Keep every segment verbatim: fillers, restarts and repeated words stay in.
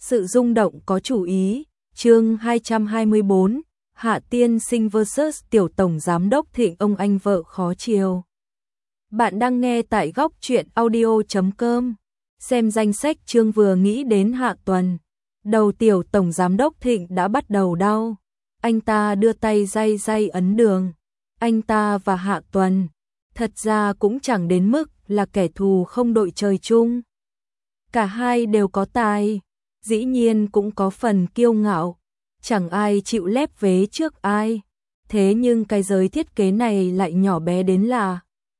Sự rung động có chủ ý, chương hai trăm hai mươi bốn, Hạ Tiên Sinh versus Tiểu Tổng Giám Đốc Thịnh, ông anh vợ khó chiều. Bạn đang nghe tại góc truyện audio chấm com. Xem danh sách chương vừa nghĩ đến Hạ Tuần. Đầu Tiểu Tổng Giám Đốc Thịnh đã bắt đầu đau. Anh ta đưa tay day day ấn đường. Anh ta và Hạ Tuần thật ra cũng chẳng đến mức là kẻ thù không đội trời chung. Cả hai đều có tài, dĩ nhiên cũng có phần kiêu ngạo, chẳng ai chịu lép vế trước ai. Thế nhưng cái giới thiết kế này lại nhỏ bé đến là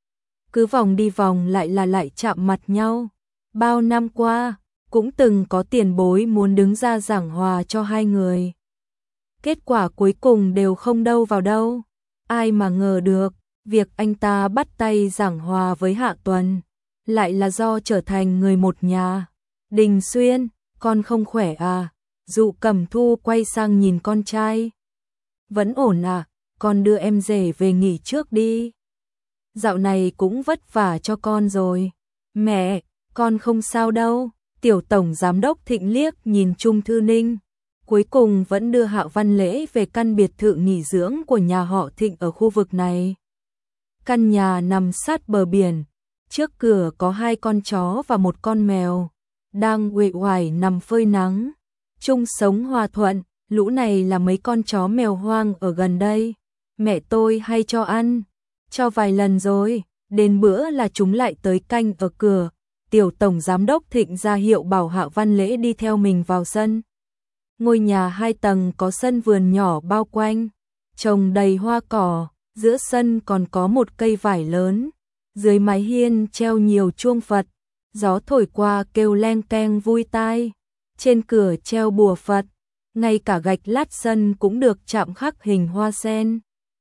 cứ vòng đi vòng lại là lại chạm mặt nhau. Bao năm qua, cũng từng có tiền bối muốn đứng ra giảng hòa cho hai người. Kết quả cuối cùng đều không đâu vào đâu. Ai mà ngờ được, việc anh ta bắt tay giảng hòa với Hạ Tuần lại là do trở thành người một nhà. Đình Xuyên, con không khỏe à? Dụ Cẩm Thu quay sang nhìn con trai. Vẫn ổn à, con đưa em rể về nghỉ trước đi. Dạo này cũng vất vả cho con rồi. Mẹ, con không sao đâu. Tiểu Tổng Giám Đốc Thịnh liếc nhìn Trung Thư Ninh. Cuối cùng vẫn đưa Hạ Văn Lễ về căn biệt thự nghỉ dưỡng của nhà họ Thịnh ở khu vực này. Căn nhà nằm sát bờ biển. Trước cửa có hai con chó và một con mèo đang uể oải nằm phơi nắng, chung sống hòa thuận. Lũ này là mấy con chó mèo hoang ở gần đây, mẹ tôi hay cho ăn, cho vài lần rồi, đến bữa là chúng lại tới canh ở cửa. Tiểu Tổng Giám Đốc Thịnh ra hiệu bảo Hạ Văn Lễ đi theo mình vào sân. Ngôi nhà hai tầng có sân vườn nhỏ bao quanh, trồng đầy hoa cỏ, giữa sân còn có một cây vải lớn, dưới mái hiên treo nhiều chuông Phật. Gió thổi qua kêu leng keng vui tai. Trên cửa treo bùa Phật, ngay cả gạch lát sân cũng được chạm khắc hình hoa sen.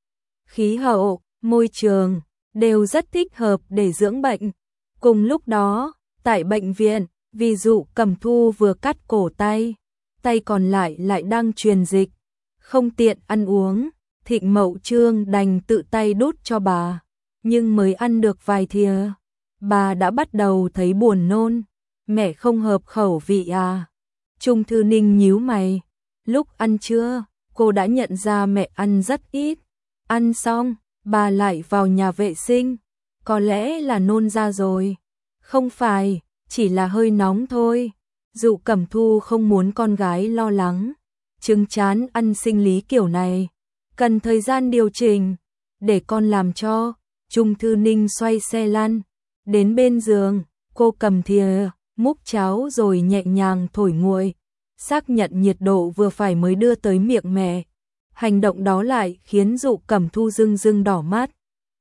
Khí hậu, môi trường đều rất thích hợp để dưỡng bệnh. Cùng lúc đó, tại bệnh viện, vì Dụ Cẩm Thu vừa cắt cổ tay, tay còn lại lại đang truyền dịch, không tiện ăn uống, Thịnh Mậu Trương đành tự tay đút cho bà, nhưng mới ăn được vài thìa, bà đã bắt đầu thấy buồn nôn. Mẹ không hợp khẩu vị à? Trung Thư Ninh nhíu mày. Lúc ăn trưa, cô đã nhận ra mẹ ăn rất ít. Ăn xong, bà lại vào nhà vệ sinh. Có lẽ là nôn ra rồi. Không phải, chỉ là hơi nóng thôi. Dụ Cẩm Thu không muốn con gái lo lắng. Chứng chán ăn sinh lý kiểu này cần thời gian điều chỉnh. Để con làm cho. Trung Thư Ninh xoay xe lăn đến bên giường, cô cầm thìa múc cháo rồi nhẹ nhàng thổi nguội, xác nhận nhiệt độ vừa phải mới đưa tới miệng mẹ. Hành động đó lại khiến Dụ Cẩm Thu rưng rưng đỏ mắt.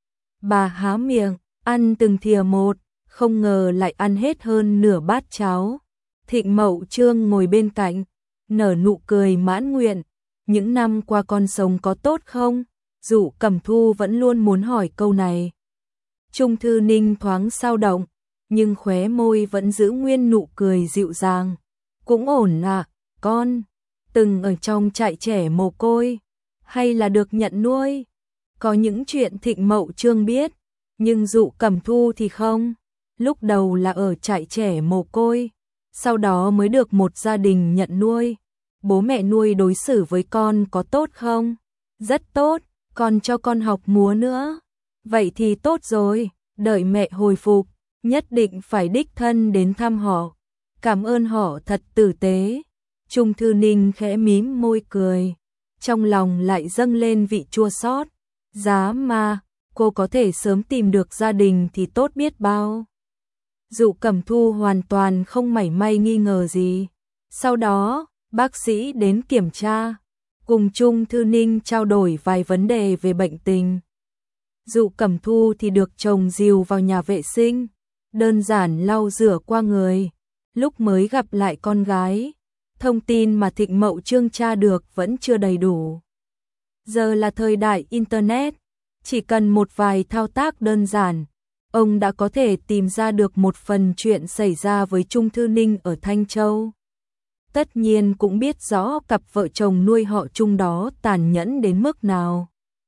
Bà há miệng, ăn từng thìa một, không ngờ lại ăn hết hơn nửa bát cháo. Thịnh Mậu Trương ngồi bên cạnh, nở nụ cười mãn nguyện. Những năm qua con sống có tốt không? Dụ Cẩm Thu vẫn luôn muốn hỏi câu này. Trung Thư Ninh thoáng xao động, nhưng khóe môi vẫn giữ nguyên nụ cười dịu dàng. Cũng ổn à, con. Từng ở trong trại trẻ mồ côi, hay là được nhận nuôi? Có những chuyện Thịnh Mậu Trương biết, nhưng Dụ Cẩm Thu thì không. Lúc đầu là ở trại trẻ mồ côi, sau đó mới được một gia đình nhận nuôi. Bố mẹ nuôi đối xử với con có tốt không? Rất tốt, còn cho con học múa nữa. Vậy thì tốt rồi, đợi mẹ hồi phục, nhất định phải đích thân đến thăm họ. Cảm ơn họ thật tử tế. Trung Thư Ninh khẽ mím môi cười, trong lòng lại dâng lên vị chua xót. Giá mà, cô có thể sớm tìm được gia đình thì tốt biết bao. Dụ Cẩm Thu hoàn toàn không mảy may nghi ngờ gì. Sau đó, bác sĩ đến kiểm tra, cùng Trung Thư Ninh trao đổi vài vấn đề về bệnh tình. Dụ Cẩm Thu thì được chồng dìu vào nhà vệ sinh, đơn giản lau rửa qua người. Lúc mới gặp lại con gái, thông tin mà Thịnh Mậu Trương tra được vẫn chưa đầy đủ. Giờ là thời đại Internet, chỉ cần một vài thao tác đơn giản, ông đã có thể tìm ra được một phần chuyện xảy ra với Trung Thư Ninh ở Thanh Châu. Tất nhiên cũng biết rõ cặp vợ chồng nuôi họ Trung đó tàn nhẫn đến mức nào.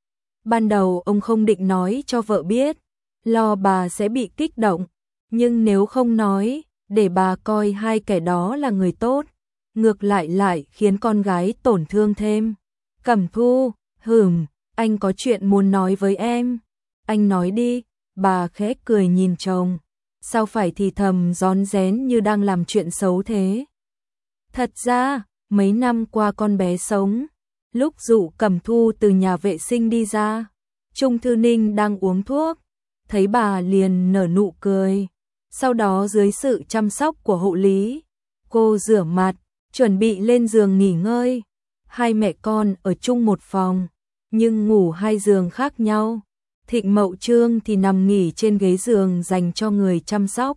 Ban đầu ông không định nói cho vợ biết, lo bà sẽ bị kích động, nhưng nếu không nói, để bà coi hai kẻ đó là người tốt, ngược lại lại khiến con gái tổn thương thêm. Cẩm Thu, hừm, anh có chuyện muốn nói với em. Anh nói đi, bà khẽ cười nhìn chồng. Sao phải thì thầm rón rén như đang làm chuyện xấu thế? Thật ra, mấy năm qua con bé sống, lúc Dụ Cẩm Thu từ nhà vệ sinh đi ra, Trung Thư Ninh đang uống thuốc, thấy bà liền nở nụ cười. Sau đó dưới sự chăm sóc của hộ lý, cô rửa mặt, chuẩn bị lên giường nghỉ ngơi. Hai mẹ con ở chung một phòng, nhưng ngủ hai giường khác nhau. Thịnh Mậu Trương thì nằm nghỉ trên ghế giường dành cho người chăm sóc.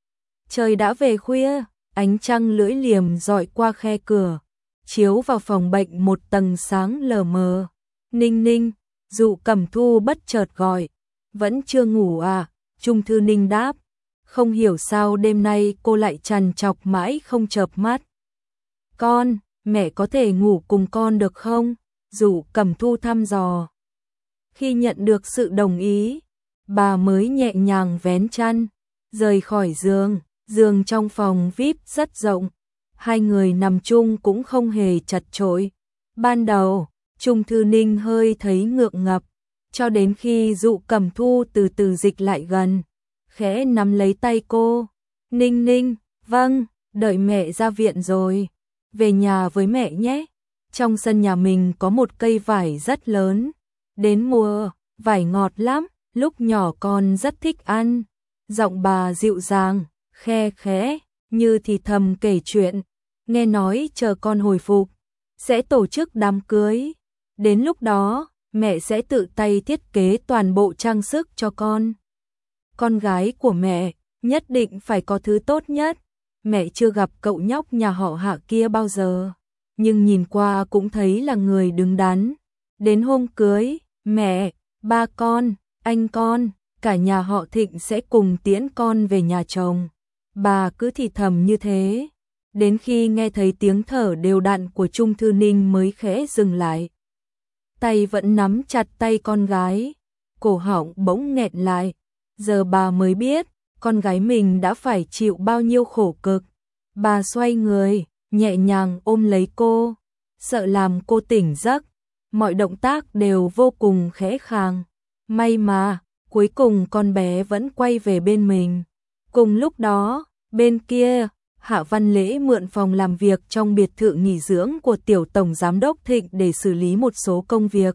Trời đã về khuya, ánh trăng lưỡi liềm dọi qua khe cửa, chiếu vào phòng bệnh một tầng sáng lờ mờ. Ninh Ninh, Dụ Cẩm Thu bất chợt gọi. Vẫn chưa ngủ à? Trung Thư Ninh đáp. Không hiểu sao đêm nay cô lại trằn trọc mãi không chợp mắt. Con, mẹ có thể ngủ cùng con được không? Dụ Cẩm Thu thăm dò. Khi nhận được sự đồng ý, bà mới nhẹ nhàng vén chăn, rời khỏi giường. Giường trong phòng vi ai pi rất rộng, hai người nằm chung cũng không hề chật chội. Ban đầu, Trung Thư Ninh hơi thấy ngượng ngập, cho đến khi Dụ Cẩm Thu từ từ dịch lại gần, khẽ nắm lấy tay cô. Ninh Ninh, vâng, đợi mẹ ra viện rồi, về nhà với mẹ nhé. Trong sân nhà mình có một cây vải rất lớn, đến mùa, vải ngọt lắm, lúc nhỏ con rất thích ăn. Giọng bà dịu dàng, khe khẽ, như thì thầm kể chuyện, nghe nói chờ con hồi phục, sẽ tổ chức đám cưới. Đến lúc đó, mẹ sẽ tự tay thiết kế toàn bộ trang sức cho con. Con gái của mẹ, nhất định phải có thứ tốt nhất. Mẹ chưa gặp cậu nhóc nhà họ Hạ kia bao giờ, nhưng nhìn qua cũng thấy là người đứng đắn. Đến hôm cưới, mẹ, ba con, anh con, cả nhà họ Thịnh sẽ cùng tiễn con về nhà chồng. Bà cứ thì thầm như thế, đến khi nghe thấy tiếng thở đều đặn của Trung Thư Ninh mới khẽ dừng lại. Tay vẫn nắm chặt tay con gái, cổ họng bỗng nghẹn lại. Giờ bà mới biết, con gái mình đã phải chịu bao nhiêu khổ cực. Bà xoay người, nhẹ nhàng ôm lấy cô, sợ làm cô tỉnh giấc. Mọi động tác đều vô cùng khẽ khàng. May mà, cuối cùng con bé vẫn quay về bên mình. Cùng lúc đó, bên kia, Hạ Văn Lễ mượn phòng làm việc trong biệt thự nghỉ dưỡng của tiểu tổng giám đốc Thịnh để xử lý một số công việc.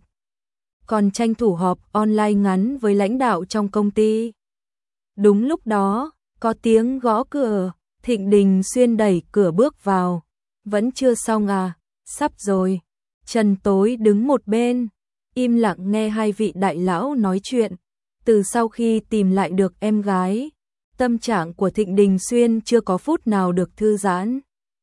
Còn tranh thủ họp online ngắn với lãnh đạo trong công ty. Đúng lúc đó, có tiếng gõ cửa, Thịnh Đình Xuyên đẩy cửa bước vào. Vẫn chưa xong à, sắp rồi. Trần Tối đứng một bên, im lặng nghe hai vị đại lão nói chuyện. Từ sau khi tìm lại được em gái, tâm trạng của Thịnh Đình Xuyên chưa có phút nào được thư giãn.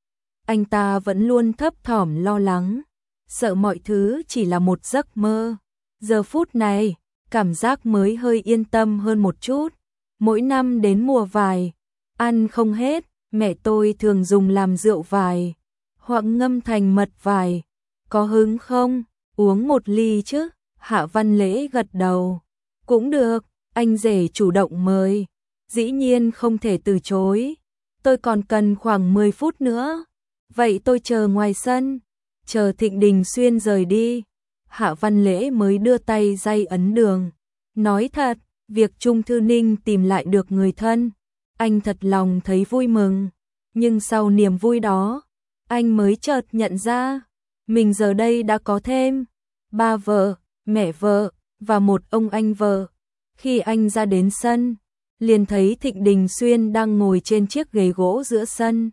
Anh ta vẫn luôn thấp thỏm lo lắng, sợ mọi thứ chỉ là một giấc mơ. Giờ phút này, cảm giác mới hơi yên tâm hơn một chút. Mỗi năm đến mùa vải, ăn không hết, mẹ tôi thường dùng làm rượu vải, hoặc ngâm thành mật vải. Có hứng không? Uống một ly chứ? Hạ Văn Lễ gật đầu. Cũng được, anh rể chủ động mời. Dĩ nhiên không thể từ chối. Tôi còn cần khoảng mười phút nữa. Vậy tôi chờ ngoài sân. Chờ Thịnh Đình Xuyên rời đi, Hạ Văn Lễ mới đưa tay day ấn đường. Nói thật, việc Trung Thư Ninh tìm lại được người thân, anh thật lòng thấy vui mừng. Nhưng sau niềm vui đó, anh mới chợt nhận ra, mình giờ đây đã có thêm ba vợ, mẹ vợ và một ông anh vợ. Khi anh ra đến sân, liền thấy Thịnh Đình Xuyên đang ngồi trên chiếc ghế gỗ giữa sân.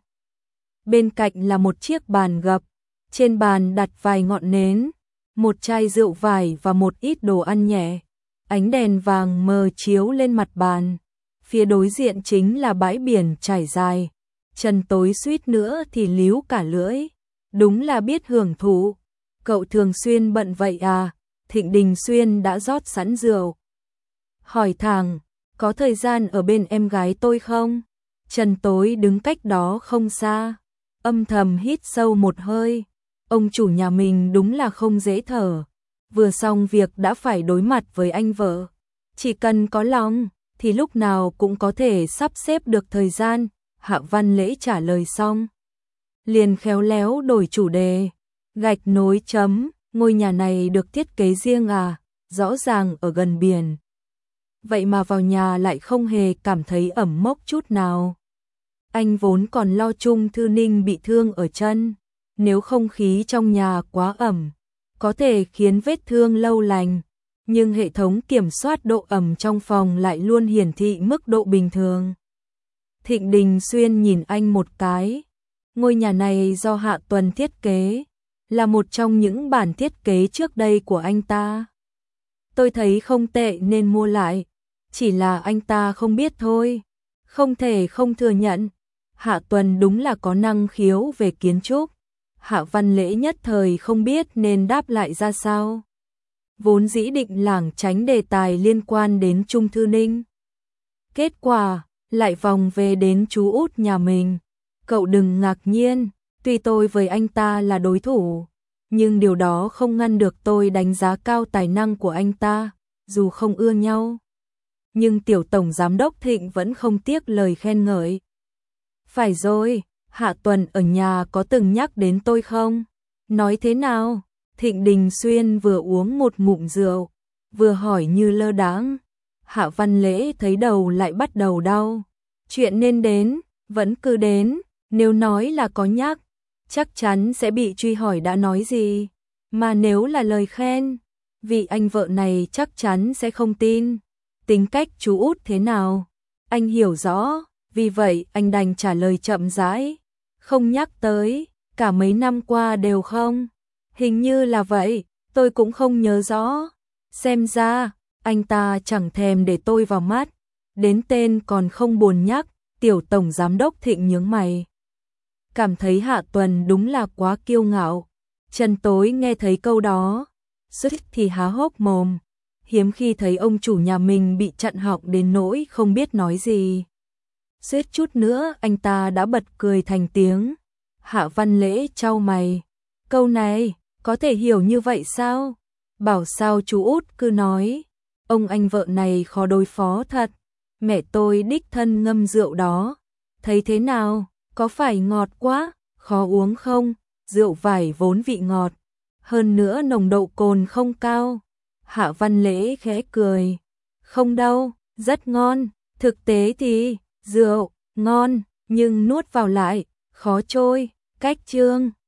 Bên cạnh là một chiếc bàn gập, trên bàn đặt vài ngọn nến, một chai rượu vải và một ít đồ ăn nhẹ. Ánh đèn vàng mờ chiếu lên mặt bàn. Phía đối diện chính là bãi biển trải dài. Trần Tối suýt nữa thì líu cả lưỡi. Đúng là biết hưởng thụ. Cậu thường xuyên bận vậy à? Thịnh Đình Xuyên đã rót sẵn rượu. Hỏi thẳng, có thời gian ở bên em gái tôi không? Trần Tối đứng cách đó không xa, âm thầm hít sâu một hơi. Ông chủ nhà mình đúng là không dễ thở. Vừa xong việc đã phải đối mặt với anh vợ. Chỉ cần có lòng, thì lúc nào cũng có thể sắp xếp được thời gian. Hạ Văn Lễ trả lời xong, liền khéo léo đổi chủ đề. Gạch nối chấm, ngôi nhà này được thiết kế riêng à, rõ ràng ở gần biển. Vậy mà vào nhà lại không hề cảm thấy ẩm mốc chút nào. Anh vốn còn lo Trung Thư Ninh bị thương ở chân, nếu không khí trong nhà quá ẩm, có thể khiến vết thương lâu lành, nhưng hệ thống kiểm soát độ ẩm trong phòng lại luôn hiển thị mức độ bình thường. Thịnh Đình Xuyên nhìn anh một cái, ngôi nhà này do Hạ Tuần thiết kế, là một trong những bản thiết kế trước đây của anh ta. Tôi thấy không tệ nên mua lại, chỉ là anh ta không biết thôi, không thể không thừa nhận. Hạ Tuần đúng là có năng khiếu về kiến trúc. Hạ Văn Lễ nhất thời không biết nên đáp lại ra sao. Vốn dĩ định lảng tránh đề tài liên quan đến Trung Thư Ninh. Kết quả, lại vòng về đến chú út nhà mình. Cậu đừng ngạc nhiên, tuy tôi với anh ta là đối thủ, nhưng điều đó không ngăn được tôi đánh giá cao tài năng của anh ta, dù không ưa nhau. Nhưng tiểu tổng giám đốc Thịnh vẫn không tiếc lời khen ngợi. Phải rồi, Hạ Tuần ở nhà có từng nhắc đến tôi không? Nói thế nào? Thịnh Đình Xuyên vừa uống một ngụm rượu, vừa hỏi như lơ đãng. Hạ Văn Lễ thấy đầu lại bắt đầu đau. Chuyện nên đến, vẫn cứ đến, nếu nói là có nhắc, chắc chắn sẽ bị truy hỏi đã nói gì. Mà nếu là lời khen, vị anh vợ này chắc chắn sẽ không tin. Tính cách chú út thế nào? Anh hiểu rõ, vì vậy anh đành trả lời chậm rãi. Không nhắc tới, cả mấy năm qua đều không. Hình như là vậy, tôi cũng không nhớ rõ. Xem ra, anh ta chẳng thèm để tôi vào mắt. Đến tên còn không buồn nhắc, tiểu tổng giám đốc Thịnh nhướng mày. Cảm thấy Hạ Tuần đúng là quá kiêu ngạo. Trần Tối nghe thấy câu đó, suýt thì há hốc mồm. Hiếm khi thấy ông chủ nhà mình bị chặn họng đến nỗi không biết nói gì. Suýt chút nữa anh ta đã bật cười thành tiếng. Hạ Văn Lễ chau mày. Câu này, có thể hiểu như vậy sao? Bảo sao chú út cứ nói. Ông anh vợ này khó đối phó thật. Mẹ tôi đích thân ngâm rượu đó. Thấy thế nào? Có phải ngọt quá? Khó uống không? Rượu vải vốn vị ngọt. Hơn nữa nồng độ cồn không cao. Hạ Văn Lễ khẽ cười. Không đâu, rất ngon. Thực tế thì, rượu, ngon, nhưng nuốt vào lại, khó trôi. Cách chương